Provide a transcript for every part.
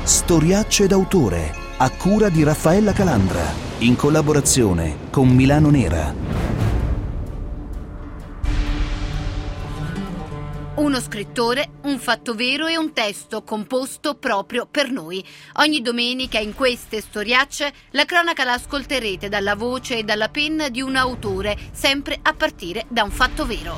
Storiacce d'autore, a cura di Raffaella Calandra, in collaborazione con Milano Nera. Uno scrittore, un fatto vero e un testo composto proprio per noi. Ogni domenica in queste storiacce la cronaca la ascolterete dalla voce e dalla penna di un autore, sempre a partire da un fatto vero.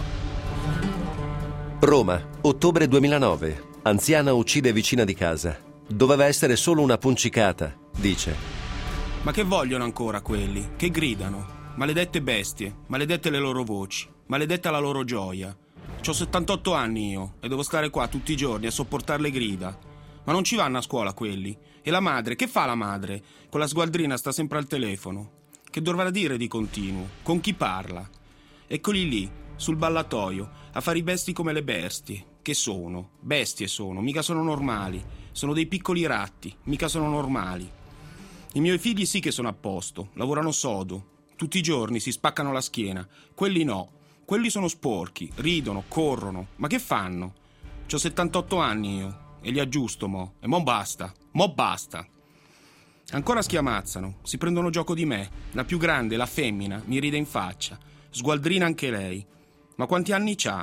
Roma, ottobre 2009. Anziana uccide vicina di casa. Doveva essere solo una puncicata, dice. Ma che vogliono ancora quelli? Che gridano? Maledette bestie, maledette le loro voci, maledetta la loro gioia. C'ho 78 anni io e devo stare qua tutti i giorni a sopportare le grida. Ma non ci vanno a scuola quelli. E la madre, che fa la madre? Con la sgualdrina sta sempre al telefono. Che dovrà dire di continuo? Con chi parla? Eccoli lì, sul ballatoio, a fare i besti come le bestie. Che sono? Bestie sono, mica sono normali. Sono dei piccoli ratti, mica sono normali. I miei figli sì che sono a posto, lavorano sodo. Tutti i giorni si spaccano la schiena. Quelli no. Quelli sono sporchi, ridono, corrono. Ma che fanno? C'ho 78 anni io e li aggiusto mo. E mo basta. Ancora schiamazzano, si prendono gioco di me. La più grande, la femmina, mi ride in faccia. Sgualdrina anche lei. Ma quanti anni c'ha?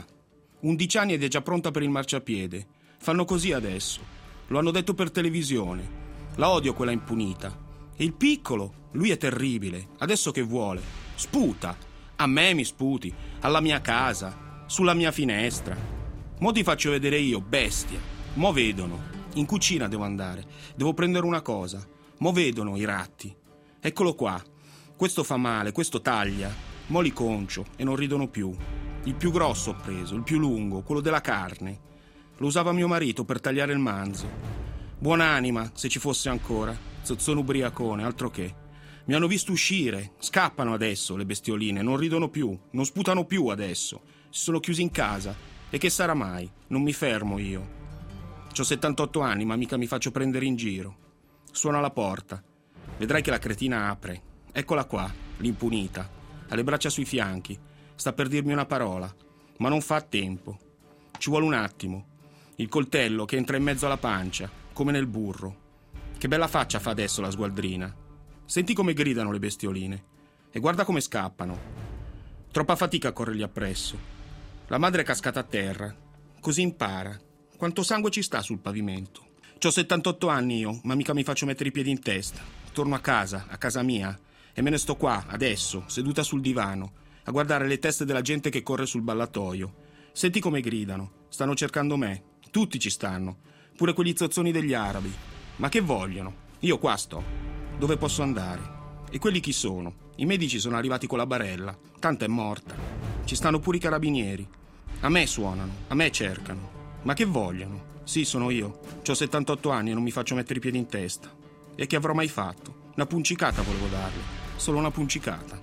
11 anni ed è già pronta per il marciapiede. Fanno così adesso. Lo hanno detto per televisione. La odio quella impunita. E il piccolo? Lui è terribile. Adesso che vuole? Sputa. A me mi sputi. Alla mia casa. Sulla mia finestra. Mo ti faccio vedere io, bestia. Mo vedono. In cucina devo andare. Devo prendere una cosa. Mo vedono i ratti. Eccolo qua. Questo fa male, questo taglia. Mo li concio e non ridono più. Il più grosso ho preso, il più lungo, quello della carne. Lo usava mio marito per tagliare il manzo. Buon'anima, se ci fosse ancora. Zozzone ubriacone, altro che. Mi hanno visto uscire. Scappano adesso le bestioline, non ridono più, non sputano più adesso. Si sono chiusi in casa. E che sarà mai? Non mi fermo io. C'ho 78 anni, ma mica mi faccio prendere in giro. Suona la porta. Vedrai che la cretina apre. Eccola qua, l'impunita. Ha le braccia sui fianchi. Sta per dirmi una parola, ma non fa a tempo. Ci vuole un attimo. Il coltello che entra in mezzo alla pancia, come nel burro. Che bella faccia fa adesso la sgualdrina. Senti come gridano le bestioline. E guarda come scappano. Troppa fatica a corrergli appresso. La madre è cascata a terra. Così impara. Quanto sangue ci sta sul pavimento. C'ho 78 anni io, ma mica mi faccio mettere i piedi in testa. Torno a casa mia, e me ne sto qua, adesso, seduta sul divano, a guardare le teste della gente che corre sul ballatoio. Senti come gridano. Stanno cercando me. Tutti ci stanno. Pure quegli zozzoni degli arabi. Ma che vogliono? Io qua sto. Dove posso andare? E quelli chi sono? I medici sono arrivati con la barella. Tanto è morta. Ci stanno pure i carabinieri. A me suonano. A me cercano. Ma che vogliono? Sì, sono io. C'ho 78 anni e non mi faccio mettere i piedi in testa. E che avrò mai fatto? Una puncicata volevo darle. Solo una puncicata.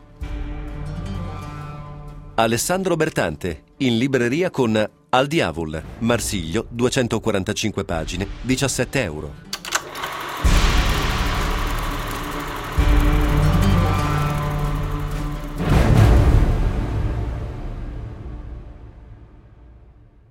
Alessandro Bertante, in libreria con Al Diavol, Marsiglio, 245 pagine, €17.